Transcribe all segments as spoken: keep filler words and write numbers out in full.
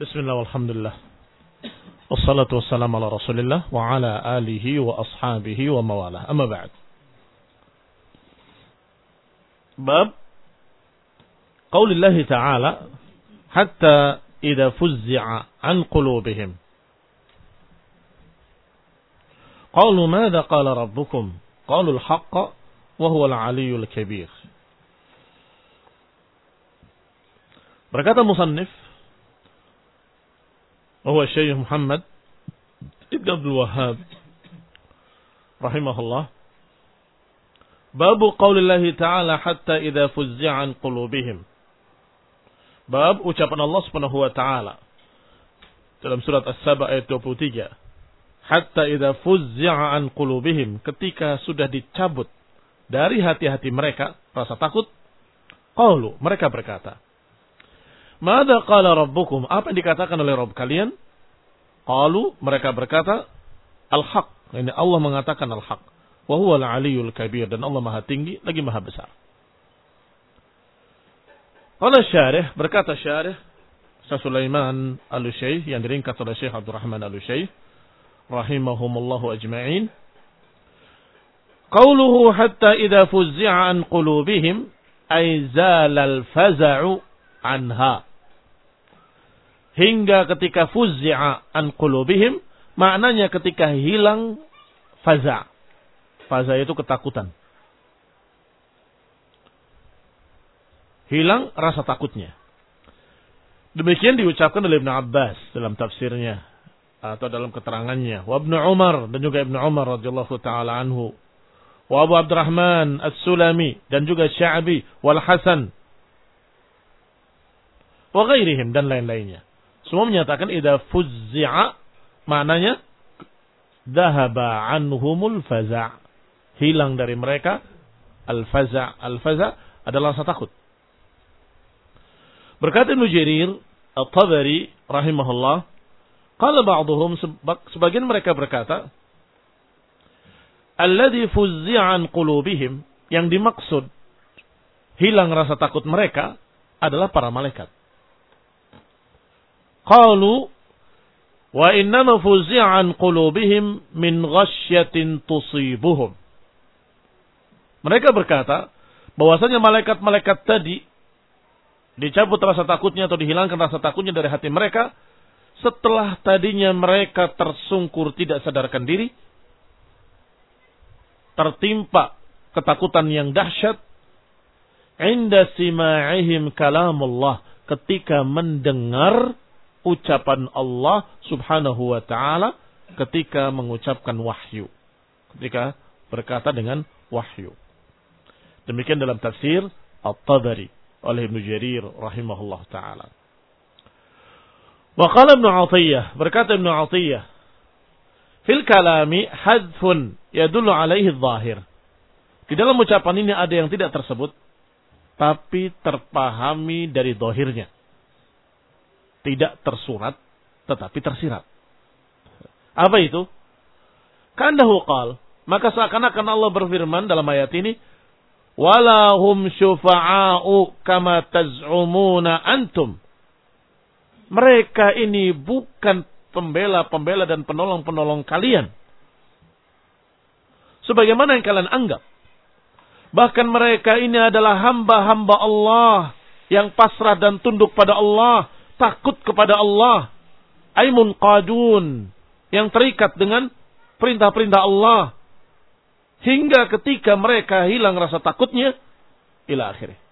Bismillah walhamdulillah. Wassalatu wassalamu ala Rasulillah wa ala alihi wa ashabihi wa mawalah. Amma ba'd. Bab qaulillahi ta'ala hatta idza fuzzi'a an qulubihim. Qalu madza qala rabbukum? Qalu al-haqqa wa huwa al-'aliyyul kabir. Berkata musannif وهو الشيخ محمد ابن عبد الوهاب رحمه الله باب قول الله تعالى حتى إذا فزع عن قلوبهم. Bab ucapan Allah Subhanahu wa taala dalam surat As-Saba ayat dua puluh tiga. Hatta idza fuzzi'a an qulubihim, ketika sudah dicabut dari hati-hati mereka rasa takut, qalu, mereka berkata, Mada qala rabbukum? Apa yang dikatakan oleh Rabb kalian? Qalu, mereka berkata, Al-Haq. Ini Allah mengatakan Al-Haq. Wa huwa al-'aliyyul kabir. Dan Allah maha tinggi, lagi maha besar. Qala syarih, berkata syarih, Syekh Sulaiman Al-Utsyaih, yang diringkas oleh Syekh Abdul Rahman Al-Utsyaih, rahimahumullahu ajma'in. Qauluhu hatta idza fuzzi'a an qulubihim, ay zalal faza'u anha. Hingga ketika fuzzi'a an qulubihim, maknanya ketika hilang faza'. Faza' itu ketakutan. Hilang rasa takutnya. Demikian diucapkan oleh Ibnu Abbas dalam tafsirnya atau dalam keterangannya. Wa Ibnu Umar, dan juga Ibnu Umar radhiyallahu taala anhu. Wa Abu Abdurrahman As-Sulami, dan juga Sya'bi wal Hasan wa ghairihim, dan lain-lainnya. Semua menyatakan idza fuzzi'a, maknanya dhahaba anhumul faza'. Hilang dari mereka al-faza'. Al-faza' adalah rasa takut. Berkata Ibnu Jarir At-Tabari rahimahullah, qala ba'dhum, sebagian mereka berkata, alladzi fuzzi'a an qulubihim, yang dimaksud hilang rasa takut mereka adalah para malaikat. Qalu wa innama fuzzi'a an qulubihim min ghasyatin tusibuhum. Mereka berkata bahwasanya malaikat-malaikat tadi dicabut rasa takutnya atau dihilangkan rasa takutnya dari hati mereka setelah tadinya mereka tersungkur tidak sadarkan diri, tertimpa ketakutan yang dahsyat, inda sima'ihim kalamullah, ketika mendengar ucapan Allah subhanahu wa ta'ala, ketika mengucapkan wahyu, ketika berkata dengan wahyu. Demikian dalam tafsir At-Tabari oleh Ibnu Jarir rahimahullah ta'ala. Wa qala Ibnu Athiyyah, berkata Ibnu Athiyyah, fil kalami hadfun yadullu alaihi adh-dhahir. Di dalam ucapan ini ada yang tidak tersebut tapi terpahami dari zahirnya. Tidak tersurat, tetapi tersirat. Apa itu? Kandahu qal, maka seakan-akan Allah berfirman dalam ayat ini, wala hum syufa'a'u kama taz'umuna antum. Mereka ini bukan pembela-pembela dan penolong-penolong kalian, sebagaimana yang kalian anggap. Bahkan mereka ini adalah hamba-hamba Allah yang pasrah dan tunduk pada Allah, takut kepada Allah, aimun qadun, yang terikat dengan perintah-perintah Allah, hingga ketika mereka hilang rasa takutnya, ila akhirnya.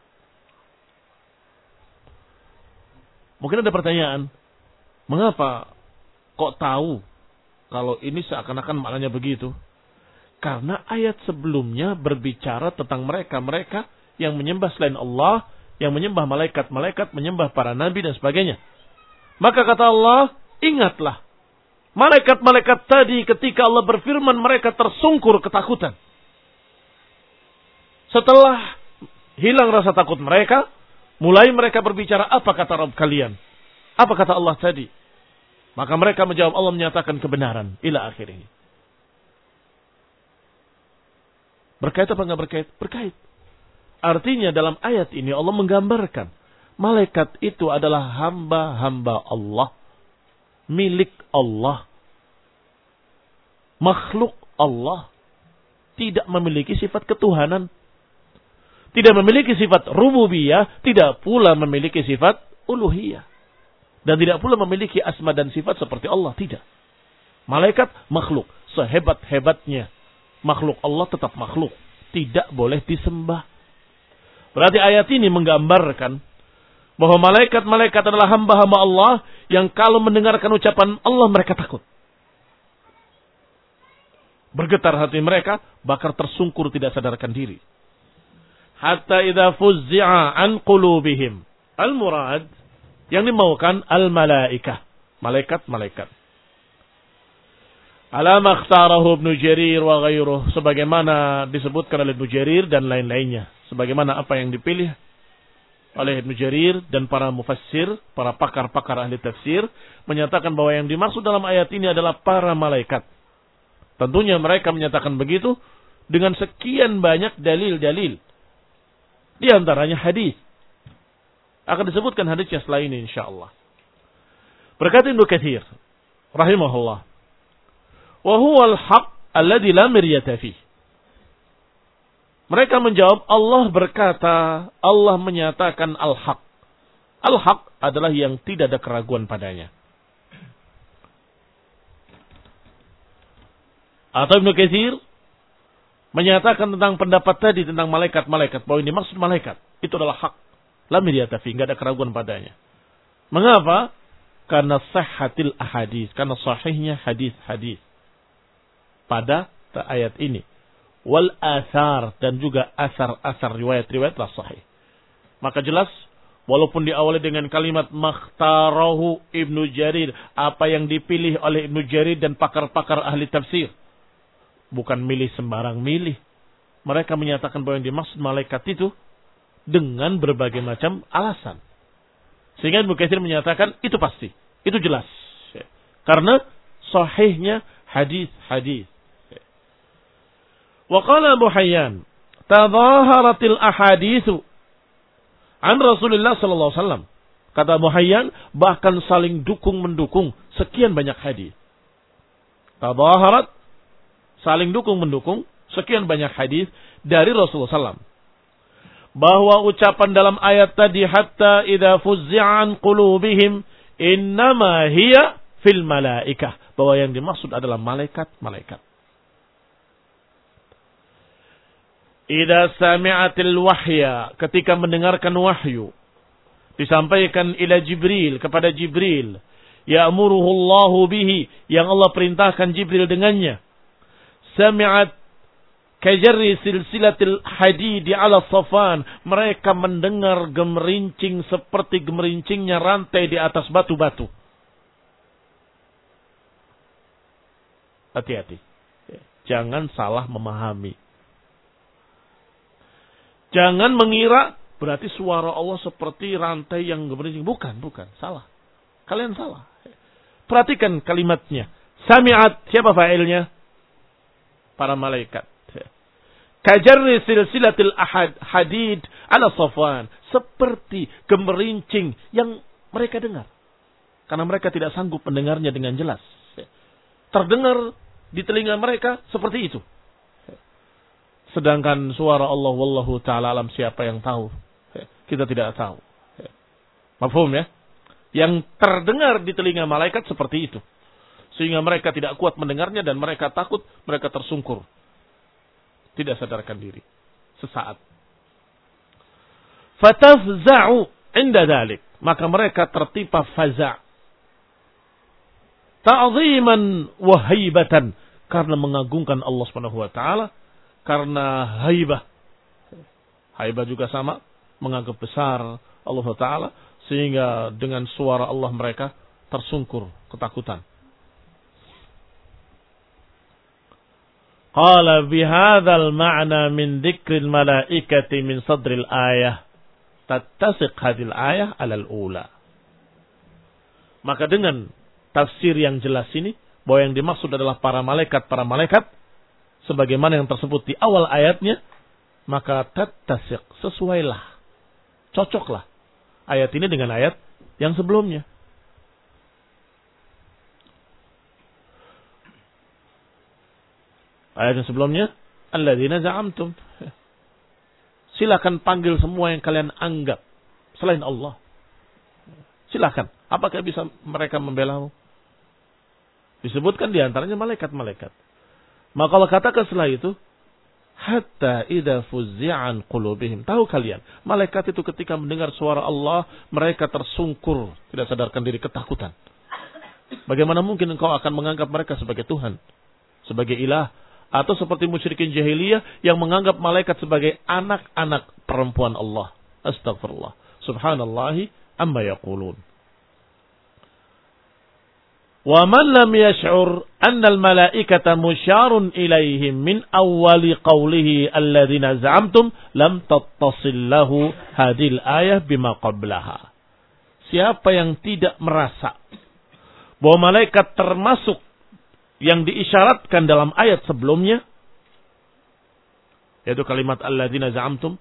Mungkin ada pertanyaan, mengapa kok tahu kalau ini seakan-akan maknanya begitu? Karena ayat sebelumnya berbicara tentang mereka-mereka yang menyembah selain Allah, yang menyembah malaikat-malaikat, menyembah para nabi dan sebagainya. Maka kata Allah, ingatlah, malaikat-malaikat tadi ketika Allah berfirman mereka tersungkur ketakutan. Setelah hilang rasa takut mereka, mulai mereka berbicara, apa kata Rabb kalian? Apa kata Allah tadi? Maka mereka menjawab, Allah menyatakan kebenaran. Ila akhirnya. Berkait apa enggak berkait? Berkait. Artinya dalam ayat ini Allah menggambarkan malaikat itu adalah hamba-hamba Allah milik Allah. Makhluk Allah tidak memiliki sifat ketuhanan. Tidak memiliki sifat rububiyah, tidak pula memiliki sifat uluhiyah. Dan tidak pula memiliki asma dan sifat seperti Allah, tidak. Malaikat makhluk, sehebat-hebatnya makhluk Allah tetap makhluk, tidak boleh disembah. Berarti ayat ini menggambarkan bahwa malaikat-malaikat adalah hamba-hamba Allah yang kalau mendengarkan ucapan Allah mereka takut. Bergetar hati mereka, bahkan tersungkur tidak sadarkan diri. Hatta idza fuzzi'a an qulubihim. Al-murad yang dimaukan al-malaikah, malaikat-malaikat. Alama ikhtarahu Ibnu Jarir wa ghairuh, sebagaimana disebutkan oleh Ibnu Jarir dan lain-lainnya. Sebagaimana apa yang dipilih oleh Ibnu Jarir dan para mufassir, para pakar-pakar ahli tafsir menyatakan bahwa yang dimaksud dalam ayat ini adalah para malaikat. Tentunya mereka menyatakan begitu dengan sekian banyak dalil-dalil. Di antaranya hadis. Akan disebutkan hadisnya setelah ini insyaallah. Berkata Ibnu Katsir rahimahullah, "Wa huwa al-haq alladhi la miryata fihi." Mereka menjawab, Allah berkata, Allah menyatakan al-haq. Al-haq adalah yang tidak ada keraguan padanya. Atau Ibnu Katsir menyatakan tentang pendapat tadi tentang malaikat-malaikat, bahwa ini maksud malaikat, itu adalah hak. La miryata fihi, enggak ada keraguan padanya. Mengapa? Karena sahhatil ahadits, karena sahihnya hadis-hadis pada ayat ini. Wal athar, dan juga asar-asar riwayat-riwayatlah sahih. Maka jelas walaupun diawali dengan kalimat makhtarahu Ibnu Jarir, apa yang dipilih oleh Ibnu Jarir dan pakar-pakar ahli tafsir, bukan milih sembarang milih. Mereka menyatakan bahwa yang dimaksud malaikat itu dengan berbagai macam alasan. Sehingga Ibnu Katsir menyatakan itu pasti, itu jelas. Karena sahihnya hadis-hadis. Wa qala Abu Hayyan, tadhaharatil ahaditsu an Rasulullah sallallahu alaihi wasallam. Kata Abu Hayyan, bahkan saling dukung-mendukung sekian banyak hadis. Tadhaharat, saling dukung-mendukung sekian banyak hadis dari Rasulullah sallallahu alaihi wasallam. Bahwa ucapan dalam ayat tadi, hatta idza fuzzi'an qulubihim innama hiya fil malaikah, bahwa yang dimaksud adalah malaikat-malaikat. Idza sami'atil wahya, ketika mendengarkan wahyu disampaikan ila Jibril, kepada Jibril, ya'muruhu Allahu bihi, yang Allah perintahkan Jibril dengannya. Sami'at kajarri silsilatil hadidi ala safan, mereka mendengar gemerincing seperti gemerincingnya rantai di atas batu-batu. Hati-hati, jangan salah memahami. Jangan mengira berarti suara Allah seperti rantai yang gemerincing. Bukan, bukan, salah. Kalian salah. Perhatikan kalimatnya. Sami'at, siapa fa'ilnya? Para malaikat. Kajarri silsilatil ahad hadid ala safwan, seperti gemerincing yang mereka dengar. Karena mereka tidak sanggup mendengarnya dengan jelas. Terdengar di telinga mereka seperti itu. Sedangkan suara Allah, wallahu ta'ala alam, siapa yang tahu? Kita tidak tahu. Mafhum ya? Yang terdengar di telinga malaikat seperti itu. Sehingga mereka tidak kuat mendengarnya dan mereka takut, mereka tersungkur. Tidak sadarkan diri. Sesaat. Fatafza'u inda dhalik. Maka mereka tertimpa faza'. Ta'ziman wa haibatan. Karena mengagungkan Allah subhanahu wa ta'ala. Karena haibah. Haibah juga sama. Menganggap besar Allah Ta'ala. Sehingga dengan suara Allah mereka tersungkur ketakutan. Qala bihadzal ma'na min dzikril malaikati min sadril ayah. Tattasiq hadhil ayah alal ula. Maka dengan tafsir yang jelas ini, bahwa yang dimaksud adalah para malaikat-para malaikat, sebagaimana yang tersebut di awal ayatnya, maka tattasiq, sesuailah, cocoklah ayat ini dengan ayat yang sebelumnya. Ayat yang sebelumnya, alladzina za'amtum. Silakan panggil semua yang kalian anggap selain Allah. Silakan. Apakah bisa mereka membelamu? Disebutkan di antaranya malaikat-malaikat. Maka Allah katakan setelah itu, hatta idza fuzzi'an qulubihim. Tahu kalian, malaikat itu ketika mendengar suara Allah, mereka tersungkur, tidak sadarkan diri, ketakutan. Bagaimana mungkin engkau akan menganggap mereka sebagai Tuhan, sebagai ilah, atau seperti musyrikin jahiliyah yang menganggap malaikat sebagai anak-anak perempuan Allah. Astagfirullah. Subhanallahi amma yaqulun. Wa man lam yash'ur anna al-malaikata musyarun ilaihim min awwali qawlihi alladhina za'amtum lam tattasil lahu hadhil ayah bima qablaha. Siapa yang tidak merasa bahwa malaikat termasuk yang diisyaratkan dalam ayat sebelumnya, yaitu kalimat alladzina za'amtum,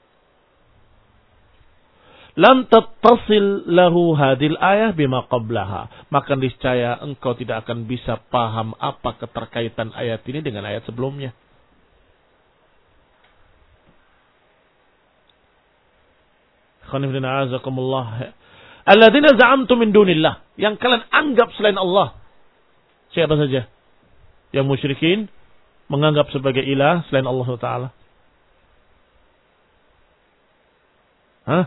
lam tattasil lahu hadil ayah bima qablaha, maka niscaya engkau tidak akan bisa paham apa keterkaitan ayat ini dengan ayat sebelumnya. Khonifdina azakumullah. Alladzina za'amtum min dunillah, yang kalian anggap selain Allah. Siapa saja yang musyrikin menganggap sebagai ilah selain Allah Ta'ala? Hah?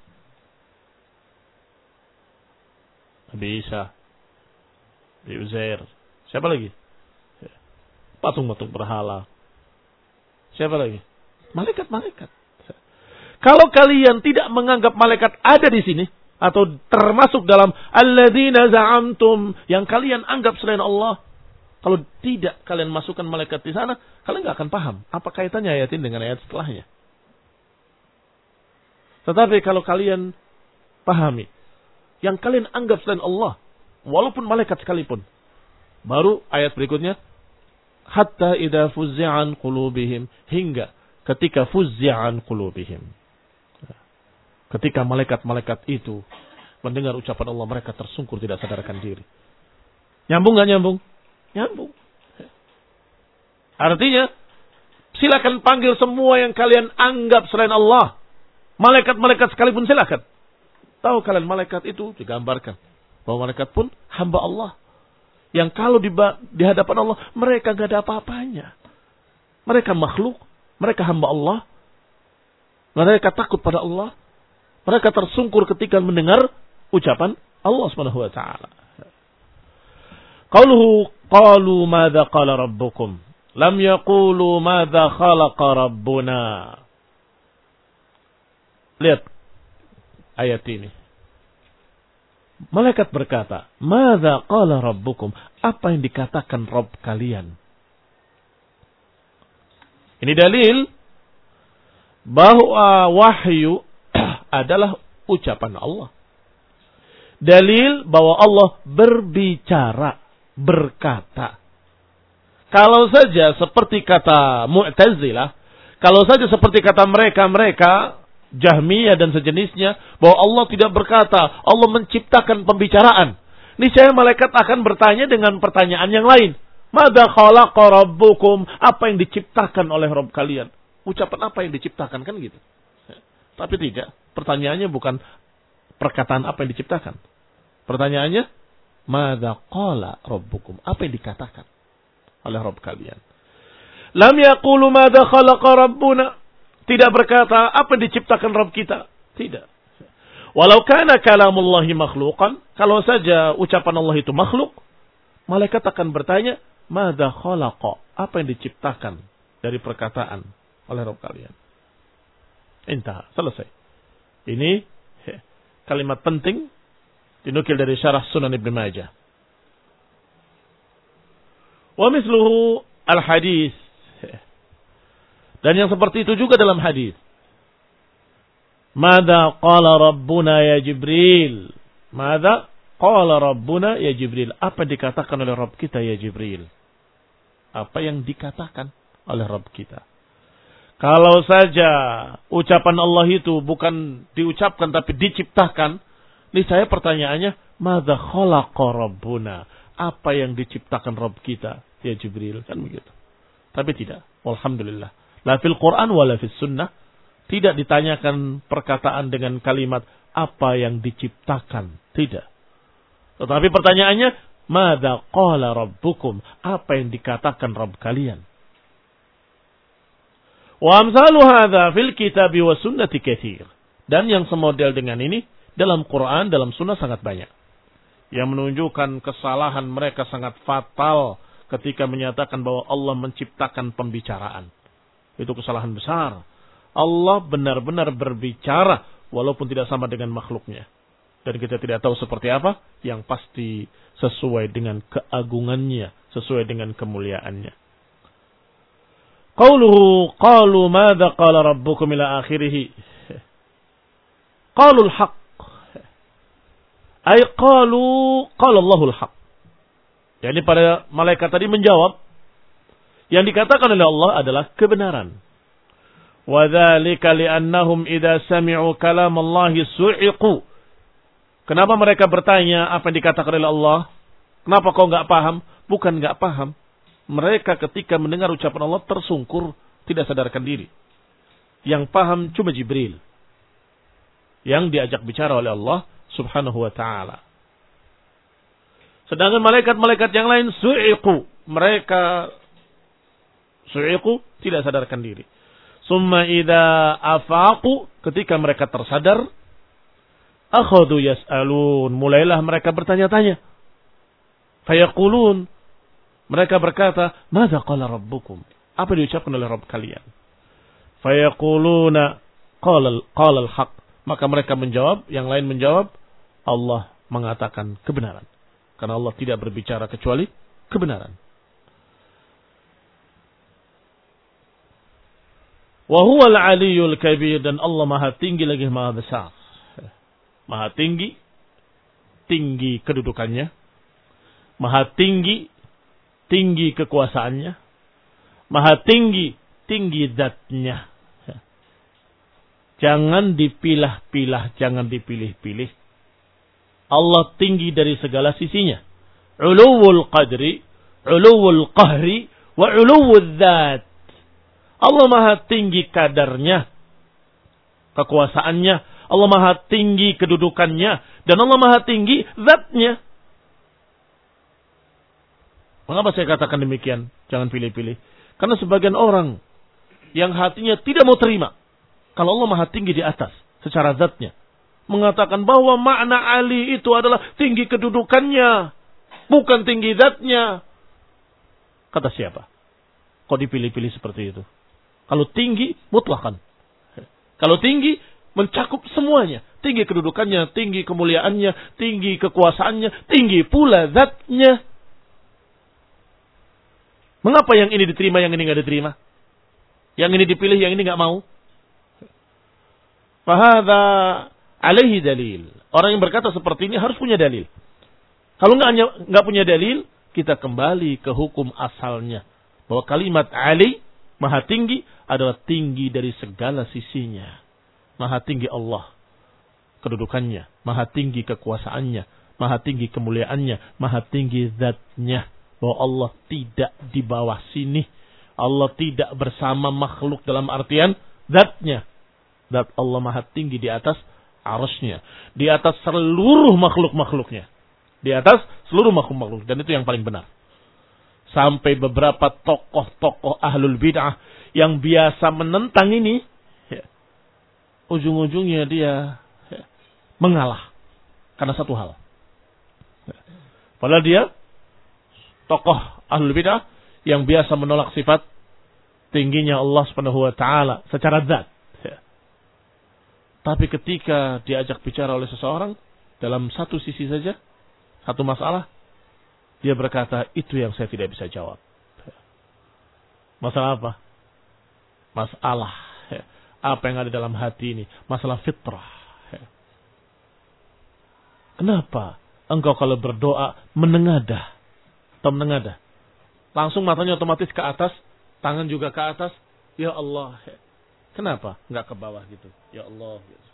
Nabi Isa, Nabi Uzair. Siapa lagi? Patung-patung berhala. Siapa lagi? Malaikat-malaikat. Kalau kalian tidak menganggap malaikat ada di sini, atau termasuk dalam alladzina za'amtum yang kalian anggap selain Allah, kalau tidak kalian masukkan malaikat di sana, kalian nggak akan paham apa kaitannya ayat ini dengan ayat setelahnya. Tetapi kalau kalian pahami yang kalian anggap selain Allah, walaupun malaikat sekalipun, baru ayat berikutnya, hatta idza fuzzi'an qulubihim, hingga ketika fuzzi'an qulubihim. Ketika malaikat-malaikat itu mendengar ucapan Allah, mereka tersungkur tidak sadarkan diri. Nyambung gak nyambung? Nyambung. Artinya, silakan panggil semua yang kalian anggap selain Allah. Malaikat-malaikat sekalipun silakan. Tahu kalian malaikat itu digambarkan bahwa malaikat pun hamba Allah. Yang kalau di, di hadapan Allah, mereka gak ada apa-apanya. Mereka makhluk, mereka hamba Allah. Mereka takut pada Allah. Mereka tersungkur ketika mendengar ucapan Allah Subhanahu wa taala. Qauluhu qalu madza qala rabbukum lam yaqulu madza khalaqa rabbuna. Lihat ayat ini. Malaikat berkata, madza qala rabbukum? Apa yang dikatakan Rabb kalian? Ini dalil bahwa wahyu adalah ucapan Allah. Dalil bahwa Allah berbicara, berkata. Kalau saja seperti kata Mu'tazilah, kalau saja seperti kata mereka-mereka, Jahmiyah dan sejenisnya, bahwa Allah tidak berkata, Allah menciptakan pembicaraan. Niscaya malaikat akan bertanya dengan pertanyaan yang lain. Madza khalaqa rabbukum? Apa yang diciptakan oleh Rabb kalian? Ucapan apa yang diciptakan, kan gitu. Tapi tidak. Pertanyaannya bukan perkataan apa yang diciptakan. Pertanyaannya, madza qala rabbukum? Apa yang dikatakan oleh Rabb kalian? Lam yaqulu madza khalaqa rabbuna. Tidak berkata apa yang diciptakan Rabb kita. Tidak. Walau kana kalamullahi makhluqan, kalau saja ucapan Allah itu makhluk, malaikat akan bertanya, madza khalaqa? Apa yang diciptakan dari perkataan oleh Rabb kalian? Intah, selesai. Ini kalimat penting dinukil dari syarah Sunan Ibnu Majah. Wa misluhu al-hadis. Dan yang seperti itu juga dalam hadis. Madza qala rabbuna ya Jibril? Madza qala rabbuna ya Jibril? Apa dikatakan oleh Rabb kita ya Jibril? Apa yang dikatakan oleh Rabb kita? Kalau saja ucapan Allah itu bukan diucapkan tapi diciptakan, niscaya pertanyaannya, madza khalaqa rabbuna? Apa yang diciptakan Rabb kita, ya Jibril? Kan begitu. Tapi tidak. Alhamdulillah. La fil Quran wala fis sunnah. Tidak ditanyakan perkataan dengan kalimat apa yang diciptakan. Tidak. Tetapi pertanyaannya, madza qala rabbukum? Apa yang dikatakan Rabb kalian? Wa amsalu hadza fil kitabi wa sunnati katsir. Dan yang semodel dengan ini dalam Quran, dalam sunnah sangat banyak. Yang menunjukkan kesalahan mereka sangat fatal ketika menyatakan bahwa Allah menciptakan pembicaraan. Itu kesalahan besar. Allah benar-benar berbicara walaupun tidak sama dengan makhluknya. Dan kita tidak tahu seperti apa, yang pasti sesuai dengan keagungannya, sesuai dengan kemuliaannya. Qauluhu qalu madza qala rabbukum ila akhirih. Qalul haqq. Ay qalu qala Allahul haqq. Jadi para malaikat tadi menjawab, yang dikatakan oleh Allah adalah kebenaran. Wa dzalika li'annahum idza sami'u kalam Allah su'iqu. Kenapa mereka bertanya apa yang dikatakan oleh Allah? Kenapa kau enggak paham? Bukan enggak paham. Mereka ketika mendengar ucapan Allah tersungkur, tidak sadarkan diri. Yang paham cuma Jibril. Yang diajak bicara oleh Allah Subhanahu wa ta'ala. Sedangkan malaikat-malaikat yang lain su'iqu. Mereka su'iqu, tidak sadarkan diri. Summa idza afaqu, ketika mereka tersadar, akhadhu yas'alun, mulailah mereka bertanya-tanya. Fayaqulun, mereka berkata, madza qala rabbukum? Apa diucapkan oleh Rabb kalian? Fayaquluna qala qala al-haq. Maka mereka menjawab, yang lain menjawab, Allah mengatakan kebenaran. Karena Allah tidak berbicara kecuali kebenaran. Wa huwal aliyyul kabir, dan Allah maha tinggi lagi maha besar. Maha tinggi, tinggi kedudukannya. Maha tinggi, tinggi kekuasaannya. Maha tinggi, tinggi zatnya. Jangan dipilah-pilah, jangan dipilih-pilih. Allah tinggi dari segala sisinya. Uluwul qadri, uluwul qahri, wa uluwul dzat. Allah maha tinggi kadarnya, kekuasaannya. Allah maha tinggi kedudukannya. Dan Allah maha tinggi zatnya. Mengapa saya katakan demikian? Jangan pilih-pilih. Karena sebagian orang yang hatinya tidak mau terima kalau Allah maha tinggi di atas secara zatnya. Mengatakan bahwa makna Ali itu adalah tinggi kedudukannya, bukan tinggi zatnya. Kata siapa? Kok dipilih-pilih seperti itu? Kalau tinggi, mutlakan. Kalau tinggi, mencakup semuanya. Tinggi kedudukannya, tinggi kemuliaannya, tinggi kekuasaannya, tinggi pula zatnya. Mengapa yang ini diterima, yang ini nggak diterima? Yang ini dipilih, yang ini nggak mau? Fahadha alaihi dalil. Orang yang berkata seperti ini harus punya dalil. Kalau nggak nggak punya dalil, kita kembali ke hukum asalnya. Bahwa kalimat Ali, maha tinggi, adalah tinggi dari segala sisinya. Maha tinggi Allah kedudukannya, maha tinggi kekuasaannya, maha tinggi kemuliaannya, maha tinggi zatnya. Bahwa Allah tidak di bawah sini. Allah tidak bersama makhluk dalam artian zatnya. Zat Allah maha tinggi di atas arasnya. Di atas seluruh makhluk-makhluknya. Di atas seluruh makhluk-makhluk. Dan itu yang paling benar. Sampai beberapa tokoh-tokoh ahlul bid'ah yang biasa menentang ini, ya, ujung-ujungnya dia ya, mengalah. Karena satu hal. Ya. Padahal dia tokoh ahlul bid'ah yang biasa menolak sifat tingginya Allah Subhanahu wa taala secara zat. Ya. Tapi ketika diajak bicara oleh seseorang dalam satu sisi saja, satu masalah, dia berkata, itu yang saya tidak bisa jawab. Ya. Masalah apa? Masalah ya, apa yang ada dalam hati ini, masalah fitrah. Ya. Kenapa engkau kalau berdoa menengadah atau menengadah, langsung matanya otomatis ke atas, tangan juga ke atas, ya Allah. Ya. Kenapa nggak ke bawah gitu? Ya Allah. Gitu.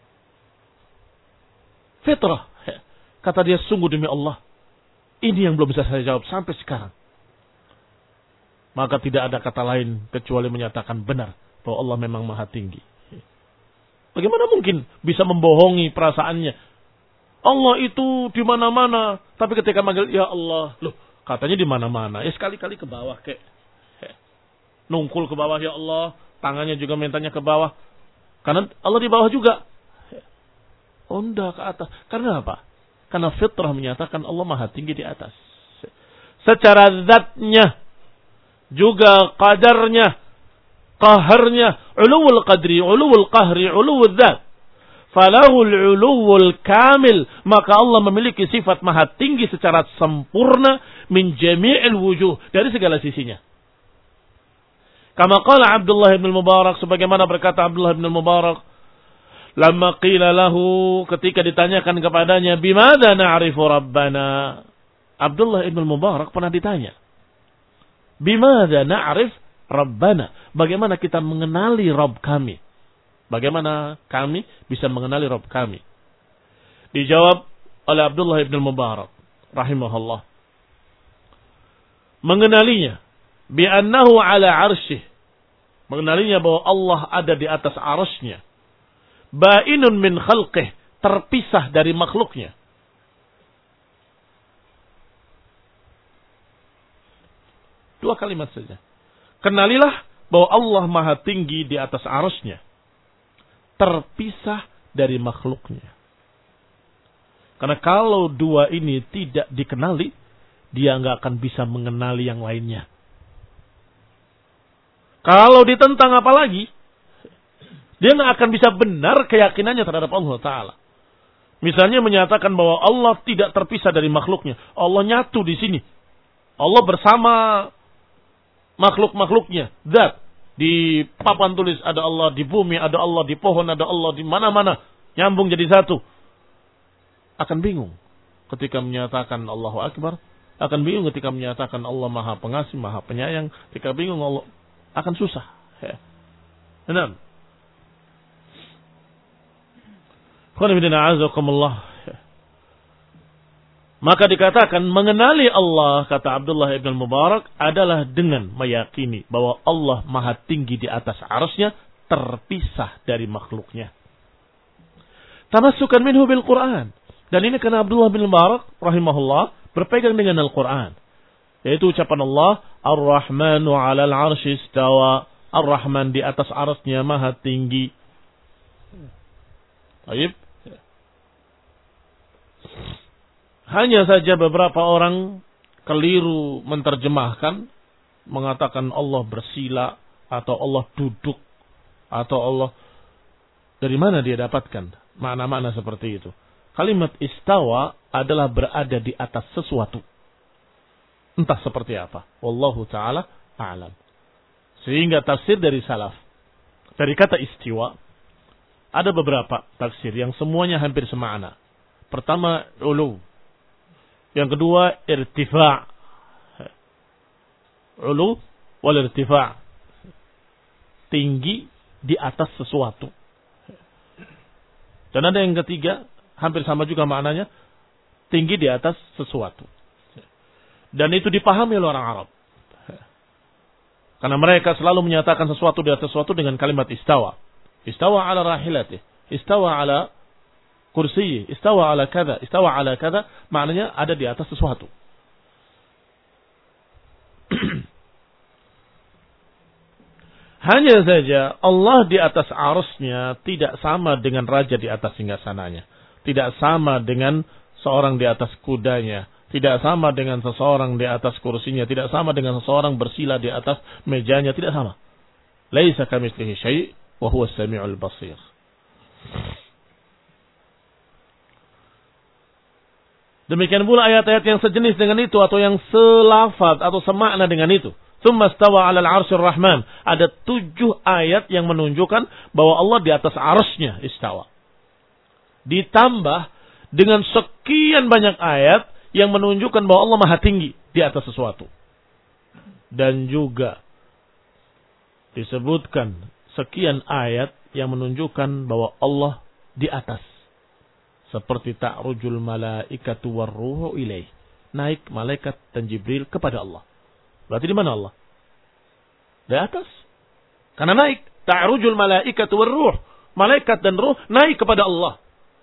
Fitrah. Ya. Kata dia, sungguh demi Allah, ini yang belum bisa saya jawab sampai sekarang. maka tidak ada kata lain kecuali menyatakan benar bahwa Allah memang maha tinggi. Bagaimana mungkin bisa membohongi perasaannya? Allah itu di mana-mana, tapi ketika manggil ya Allah, loh katanya di mana-mana. Ya sekali-kali ke bawah kek. Nungkul ke bawah ya Allah, tangannya juga mentanya ke bawah. Karena Allah di bawah juga. Onda ke atas. Karena apa? Karena fitrah menyatakan Allah maha tinggi di atas. Secara zatnya, juga qadarnya, qaharnya, uluwul qadri, uluwul qahri, uluwul zat. Falahul uluwul kamil. Maka Allah memiliki sifat maha tinggi secara sempurna min jami'il wujuh. Dari segala sisinya. Kama qala Abdullah ibn Mubarak. Sebagaimana berkata Abdullah ibn Mubarak. Lama qila lahu, ketika ditanyakan kepadanya, bimada na'rifu rabbana. Abdullah ibn Mubarak pernah ditanya. Bimada na'rif rabbana. Bagaimana kita mengenali Rabb kami? Bagaimana kami bisa mengenali Rabb kami? Dijawab oleh Abdullah ibn Mubarak rahimahullah. Mengenalinya bi'annahu ala arsyih. Mengenalinya bahwa Allah ada di atas arasy-Nya. Ba'inun min khalqih, terpisah dari makhluknya. Dua kalimat saja. Kenalilah bahwa Allah maha tinggi di atas arasy-Nya, terpisah dari makhluknya. Karena kalau dua ini tidak dikenali, dia nggak akan bisa mengenali yang lainnya. Kalau ditentang apalagi, dia nggak akan bisa benar keyakinannya terhadap Allah Ta'ala. Misalnya menyatakan bahwa Allah tidak terpisah dari makhluknya. Allah nyatu di sini. Allah bersama makhluk-makhluknya. Zat. Di papan tulis ada Allah, di bumi ada Allah, di pohon ada Allah, di mana-mana. Nyambung jadi satu. Akan bingung ketika menyatakan Allahu Akbar. Akan bingung ketika menyatakan Allah maha pengasih, maha penyayang. Ketika bingung Allah akan susah. Ya. Enam. Maka dikatakan mengenali Allah, kata Abdullah ibn Mubarak, adalah dengan meyakini bahwa Allah maha tinggi di atas arasy-Nya, terpisah dari makhluknya. Tamassukan minhu bil Quran. Dan ini karena Abdullah bin Mubarak rahimahullah berpegang dengan Al-Quran. Yaitu ucapan Allah, Ar-Rahmanu 'alal 'arsy istawa. Ar-Rahman di atas arasy-Nya maha tinggi. Baik. Hanya saja beberapa orang keliru menerjemahkan, mengatakan Allah bersila, atau Allah duduk, atau Allah, dari mana dia dapatkan makna-makna seperti itu. Kalimat istawa adalah berada di atas sesuatu. Entah seperti apa. Wallahu ta'ala a'lam. Sehingga tafsir dari salaf, dari kata istiwa, ada beberapa tafsir yang semuanya hampir semakna. Pertama, ulu. Yang kedua, irtifa'. Ulu wal irtifa'. Tinggi di atas sesuatu. Dan ada yang ketiga, hampir sama juga maknanya, tinggi di atas sesuatu. Dan itu dipahami oleh orang Arab. Karena mereka selalu menyatakan sesuatu di atas sesuatu dengan kalimat istawa. Istawa ala rahilatih. Istawa ala kursiyi. Istawa ala kada. Istawa ala kada. Maknanya ada di atas sesuatu. Hanya saja Allah di atas arasy-Nya tidak sama dengan raja di atas singgasananya. Tidak sama dengan seorang di atas kudanya. Tidak sama dengan seseorang di atas kursinya. Tidak sama dengan seseorang bersila di atas mejanya. Tidak sama. Laisa kamitslihi syai' wa huwa as-sami'ul basir. Demikian pula ayat-ayat yang sejenis dengan itu atau yang selafaz atau semakna dengan itu. Tsumma stawa 'alal 'arsyir rahman. Ada tujuh ayat yang menunjukkan bahwa Allah di atas arasy-Nya istawa. Ditambah dengan sekian banyak ayat yang menunjukkan bahwa Allah maha tinggi di atas sesuatu. Dan juga disebutkan sekian ayat yang menunjukkan bahwa Allah di atas. Seperti ta'rujul malaikatu warruhu ilaih. Naik malaikat dan Jibril kepada Allah. Berarti di mana Allah? Di atas. Karena naik. Ta'rujul malaikatu war-ruh. Malaikat dan ruh naik kepada Allah.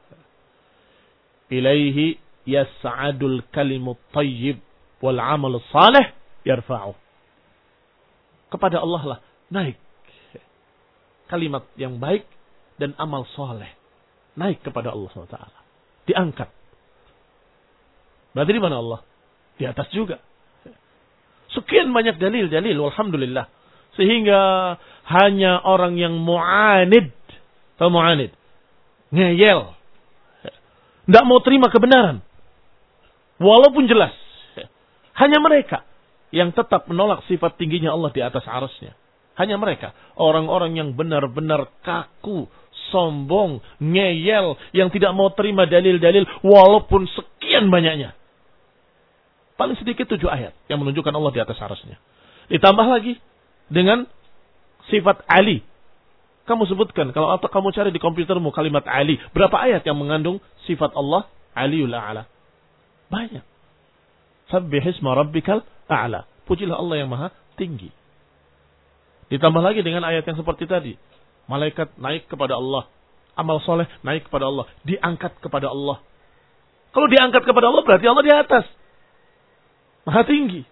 Ilaihi yas'adul kalimut thayyib wal 'amalus salih yarfa'u. Kepada Allah lah naik kalimat yang baik dan amal soleh. Naik kepada Allah subhanahu wa taala. Diangkat. Berarti di mana Allah? Di atas juga. Sekian banyak dalil-dalil. Alhamdulillah. Sehingga hanya orang yang mu'anid. Tahu mu'anid? Ngeyel. Tidak mau terima kebenaran. Walaupun jelas. Hanya mereka yang tetap menolak sifat tingginya Allah di atas arasnya. Hanya mereka. Orang-orang yang benar-benar kaku, sombong, ngeyel, yang tidak mau terima dalil-dalil walaupun sekian banyaknya. Paling sedikit tujuh ayat yang menunjukkan Allah di atas arasnya. Ditambah lagi dengan sifat Ali. Kamu sebutkan, kalau atau kamu cari di komputermu kalimat Ali. Berapa ayat yang mengandung sifat Allah Aliul A'la? Banyak. Sabbihisma rabbikal a'la. Pujilah Allah yang maha tinggi. Ditambah lagi dengan ayat yang seperti tadi. Malaikat naik kepada Allah. Amal soleh naik kepada Allah. Diangkat kepada Allah. Kalau diangkat kepada Allah berarti Allah di atas. Maha tinggi.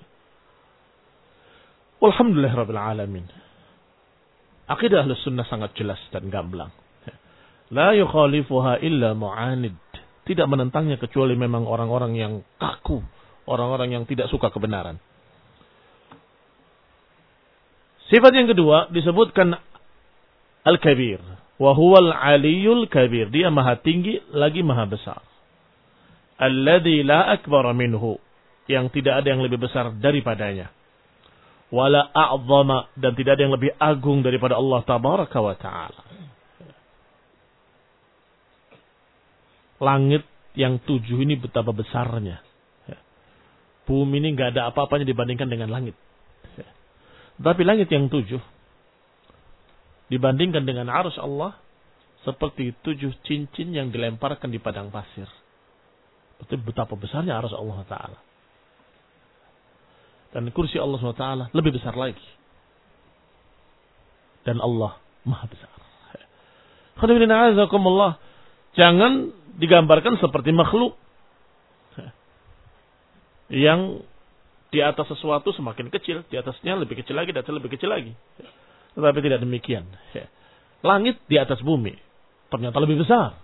Alhamdulillah Rabbil Alamin. Akidah Ahlus Sunnah sangat jelas dan gamblang. La yukhalifuha illa mu'anid. Tidak menentangnya kecuali memang orang-orang yang kaku. Orang-orang yang tidak suka kebenaran. Sifat yang kedua disebutkan Al-Kabir. Wahuwal aliyul kabir. Dia maha tinggi lagi maha besar. Alladhi la akbara minhu. Yang tidak ada yang lebih besar daripadanya. Wala a'zama. Dan tidak ada yang lebih agung daripada Allah tabaraka wa ta'ala. Langit yang tujuh ini betapa besarnya. Bumi ini nggak ada apa-apanya dibandingkan dengan langit. Tapi langit yang tujuh dibandingkan dengan arus Allah seperti tujuh cincin yang dilemparkan di padang pasir. Itu betapa besarnya arus Allah Taala. Dan kursi Allah subhanahu wa taala lebih besar lagi. Dan Allah maha besar. Jangan digambarkan seperti makhluk yang di atas sesuatu semakin kecil, di atasnya lebih kecil lagi, di atasnya lebih kecil lagi. Tetapi tidak demikian. Langit di atas bumi ternyata lebih besar.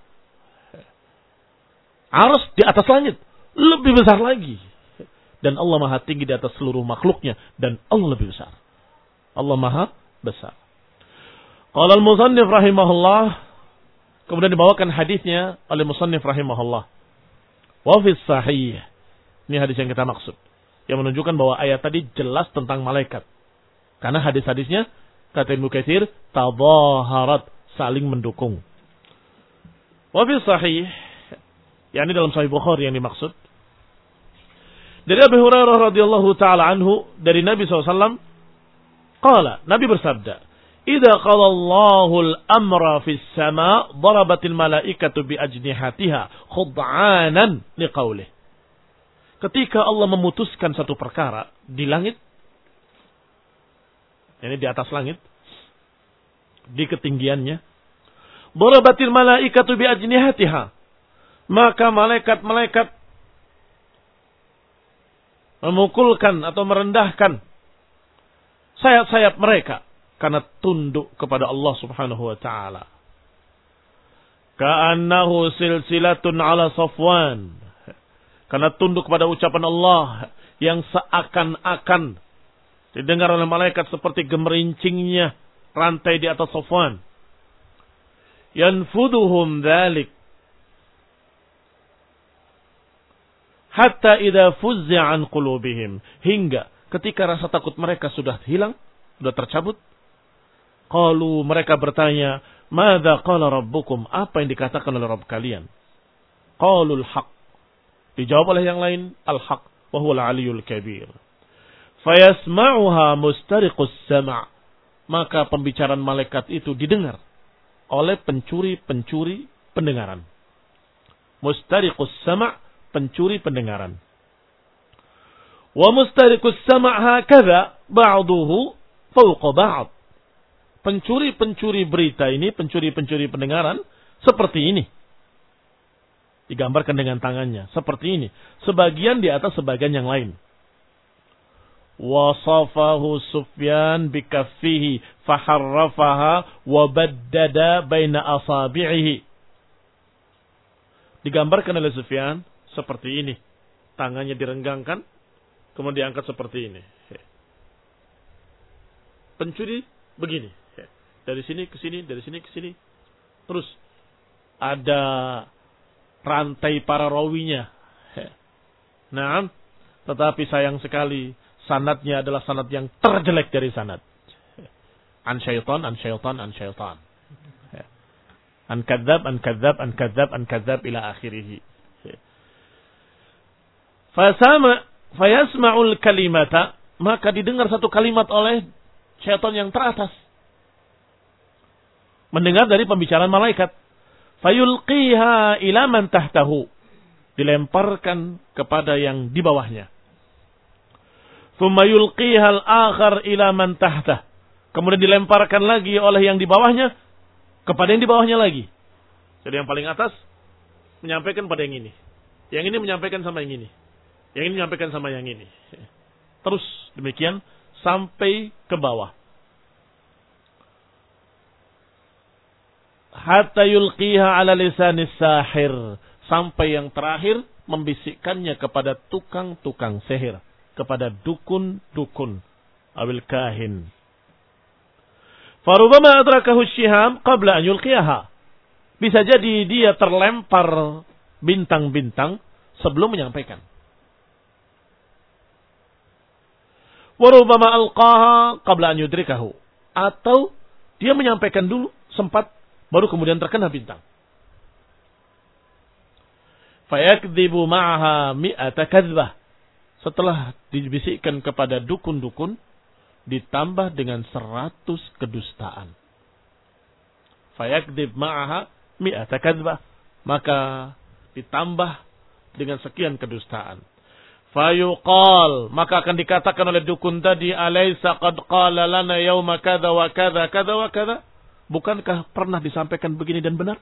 Arus di atas langit lebih besar lagi. Dan Allah maha tinggi di atas seluruh makhluknya. Dan Allah lebih besar. Allah maha besar. Qala al-musannif rahimahullah. Kemudian dibawakan hadisnya oleh musannif rahimahullah. Wa fi sahih. Ini hadis yang kita maksud. Yang menunjukkan bahwa ayat tadi jelas tentang malaikat. Karena hadis-hadisnya, kata Ibnu Katsir, tadhaharat, saling mendukung. Wa fi sahih. yakni dalam Sahih Bukhari yang dimaksud. Dari Abu Hurairah radhiyallahu taala anhu dari Nabi sallallahu alaihi wasallam, qala, Nabi bersabda, "Idza qala Allahul amra fis sama' darabatil malaikatu bi ajnihatiha khud'anan liqaulih." Ketika Allah memutuskan satu perkara di langit, ini di atas langit, di ketinggiannya, darabatil malaikatu bi ajnihatiha, maka malaikat-malaikat memukulkan atau merendahkan sayap-sayap mereka karena tunduk kepada Allah Subhanahu wa taala. Ka'annahu silsilatun ala Safwan. Karena tunduk kepada ucapan Allah yang seakan-akan didengar oleh malaikat seperti gemerincingnya rantai di atas Safwan. Yanfuduhum dzalik hatta idza fuzza an qulubihim, hingga ketika rasa takut mereka sudah hilang, sudah tercabut, qalu, mereka bertanya, madza qala rabbukum, apa yang dikatakan oleh Rabb kalian? Qalul haq, dijawab oleh yang lain, al-haq wa huwa al-aliyyul kabir. Fayasma'uha mustariqus sama', maka pembicaraan malaikat itu didengar oleh pencuri-pencuri pendengaran. Mustariqus sama', pencuri pendengaran. Wa mustariqus sama' hakadha ba'duhu fawqa ba'd. Pencuri-pencuri berita ini, pencuri-pencuri pendengaran seperti ini. Digambarkan dengan tangannya seperti ini. Sebagian di atas sebagian yang lain. Wasafahu Sufyan bikaffihi faharrafaha wa baddada baina asabi'ihi. Digambarkan oleh Sufyan seperti ini. Tangannya direnggangkan, kemudian diangkat seperti ini. Pencuri begini. Dari sini ke sini, dari sini ke sini. Terus ada rantai para rawinya. Nah, tetapi sayang sekali sanadnya adalah sanad yang terjelek dari sanad. An syaitan, an syaitan, an syaitan. An kadzab, an kadzab, an kadzab, an kadzab ila akhirih. Fasama fayasma'ul kalimata, maka didengar satu kalimat oleh syaitan yang teratas. Mendengar dari pembicaraan malaikat. Fayulqiha ila man tahtahu. Dilemparkan kepada yang di bawahnya. Thumma yulqiha al-akhar ila man tahtah. Kemudian dilemparkan lagi oleh yang di bawahnya kepada yang di bawahnya lagi. Jadi yang paling atas menyampaikan pada yang ini. Yang ini menyampaikan sama yang ini. Yang ini menyampaikan sama yang ini. Terus demikian sampai ke bawah. Hatta yulqiha ala lisanis sahir. Sampai yang terakhir membisikkannya kepada tukang-tukang sihir. Kepada dukun-dukun. Awil kahin. Farubama adrakahu syiham qabla an yulqiyaha. Bisa jadi dia terlempar bintang-bintang sebelum menyampaikan. Warubama alqaha qabla an yudrikahu. Atau dia menyampaikan dulu sempat baru kemudian terkena bintang. Fayakdzibu ma'aha mi'ata kadzbah. Setelah dibisikkan kepada dukun-dukun, ditambah dengan seratus kedustaan. Fayakdzib ma'aha mi'ata kadzbah. Maka ditambah dengan sekian kedustaan. Fayuqal, maka akan dikatakan oleh dukun tadi, alaysa qad qala lana yawma kadza wa kadza kadza wa kadza. Bukankah pernah disampaikan begini dan benar?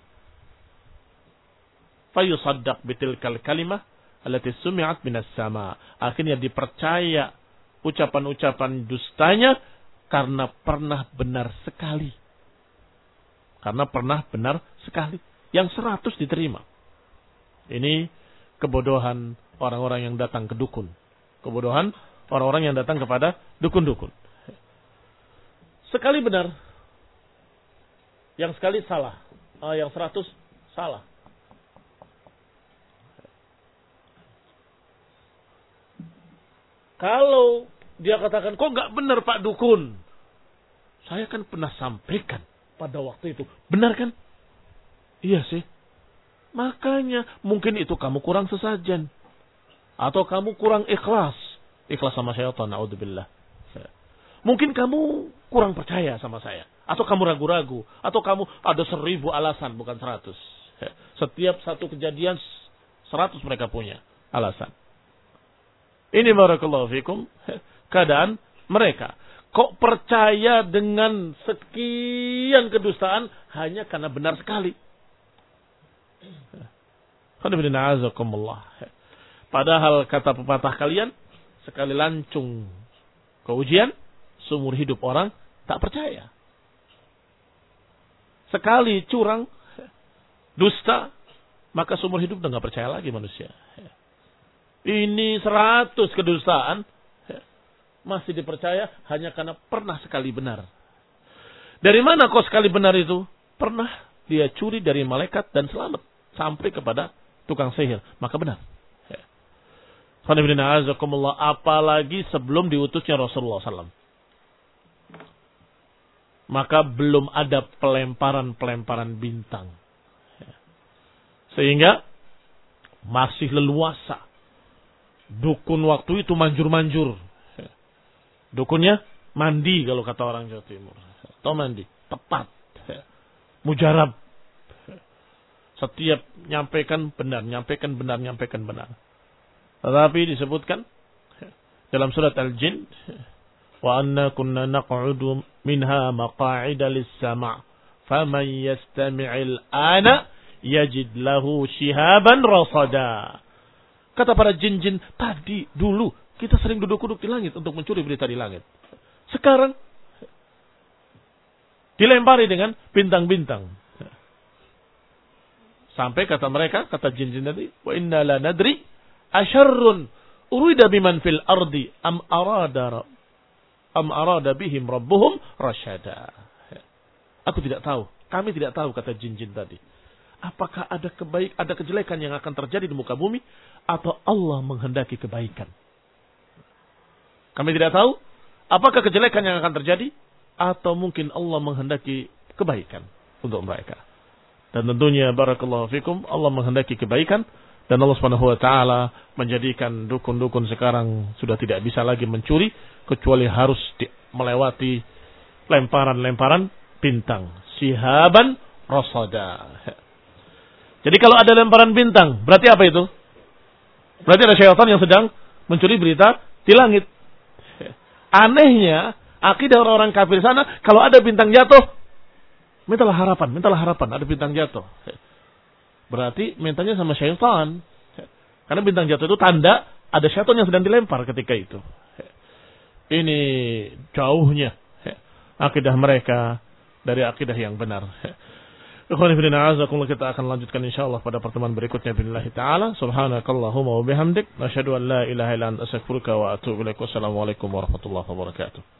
Fayusaddaq bitilkal kalimah allati sumi'at minas sama. Akhirnya dipercaya ucapan-ucapan dustanya karena pernah benar sekali. Karena pernah benar sekali. Yang seratus diterima. Ini kebodohan orang-orang yang datang ke dukun. Kebodohan orang-orang yang datang kepada dukun-dukun. Sekali benar. Yang sekali salah. Uh, yang seratus salah. Kalau dia katakan, kok nggak benar Pak Dukun? Saya kan pernah sampaikan pada waktu itu. Benar kan? Iya sih. Makanya mungkin itu kamu kurang sesajen. Atau kamu kurang ikhlas. Ikhlas sama syaitan. Na'udzubillah. Mungkin kamu kurang percaya sama saya. Atau kamu ragu-ragu. Atau kamu ada seribu alasan, bukan seratus. Setiap satu kejadian, seratus mereka punya alasan. Ini barakallahu fikum. Keadaan mereka. Kok percaya dengan sekian kedustaan hanya karena benar sekali. Padahal kata pepatah kalian, sekali lancung ke ujian, seumur hidup orang tak percaya. Sekali curang, dusta, maka seumur hidup udah gak percaya lagi manusia. Ini seratus kedustaan, masih dipercaya hanya karena pernah sekali benar. Dari mana kok sekali benar itu? Pernah dia curi dari malaikat dan selamat sampai kepada tukang sihir, maka benar. Apalagi sebelum diutusnya Rasulullah sallallahu alaihi wasallam. Maka belum ada pelemparan-pelemparan bintang. Sehingga masih leluasa. Dukun waktu itu manjur-manjur. Dukunnya mandi kalau kata orang Jawa Timur. Atau mandi. Tepat. Mujarab. Setiap nyampaikan benar, nyampaikan benar, nyampaikan benar. Tetapi disebutkan dalam surat Al-Jin, Wa anna kunna naq'udu minha maqa'ida lis-sama'. Faman yastami'il ana yajid lahu shihaban rasada. Kata para jin-jin, tadi dulu kita sering duduk-duduk di langit untuk mencuri berita di langit. Sekarang dilempari dengan bintang-bintang. Sampai kata mereka, kata jin-jin tadi, wa inna la nadri asyarrun urida biman fil ardi am arada am arada bihim rabbuhum rasyada. Aku tidak tahu, kami tidak tahu, kata jin-jin tadi. Apakah ada kebaik, ada kejelekan yang akan terjadi di muka bumi atau Allah menghendaki kebaikan? Kami tidak tahu apakah kejelekan yang akan terjadi atau mungkin Allah menghendaki kebaikan untuk mereka. Dan tentunya barakallahu fikum, Allah menghendaki kebaikan dan Allah Subhanahu wa taala menjadikan dukun-dukun sekarang sudah tidak bisa lagi mencuri kecuali harus di, melewati lemparan-lemparan bintang, sihaban rasada. Jadi kalau ada lemparan bintang, berarti apa itu? Berarti ada syaitan yang sedang mencuri berita di langit. Anehnya, akidah orang-orang kafir sana, kalau ada bintang jatuh, mintalah harapan, mintalah harapan, ada bintang jatuh. Berarti mintanya sama syaitan. Karena bintang jatuh itu tanda ada syaitan yang sedang dilempar ketika itu. Ini jauhnya akidah mereka dari akidah yang benar. Ikhwani fillah, kita akan lanjutkan insyaallah pada pertemuan berikutnya billahi taala. Subhanakallahumma wa bihamdik, asyhadu an la ilaha illa anta astaghfiruka wa atubu ilaik. Wassalamualaikum warahmatullahi wabarakatuh.